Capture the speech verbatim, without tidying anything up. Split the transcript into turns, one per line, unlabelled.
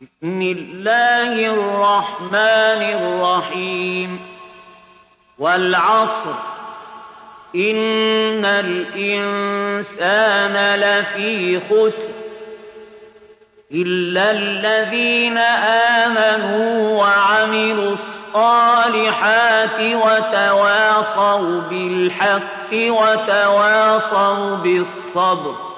بسم الله الرحمن الرحيم والعصر إن الإنسان لفي خسر إلا الذين آمنوا وعملوا الصالحات وتواصوا بالحق وتواصوا بالصبر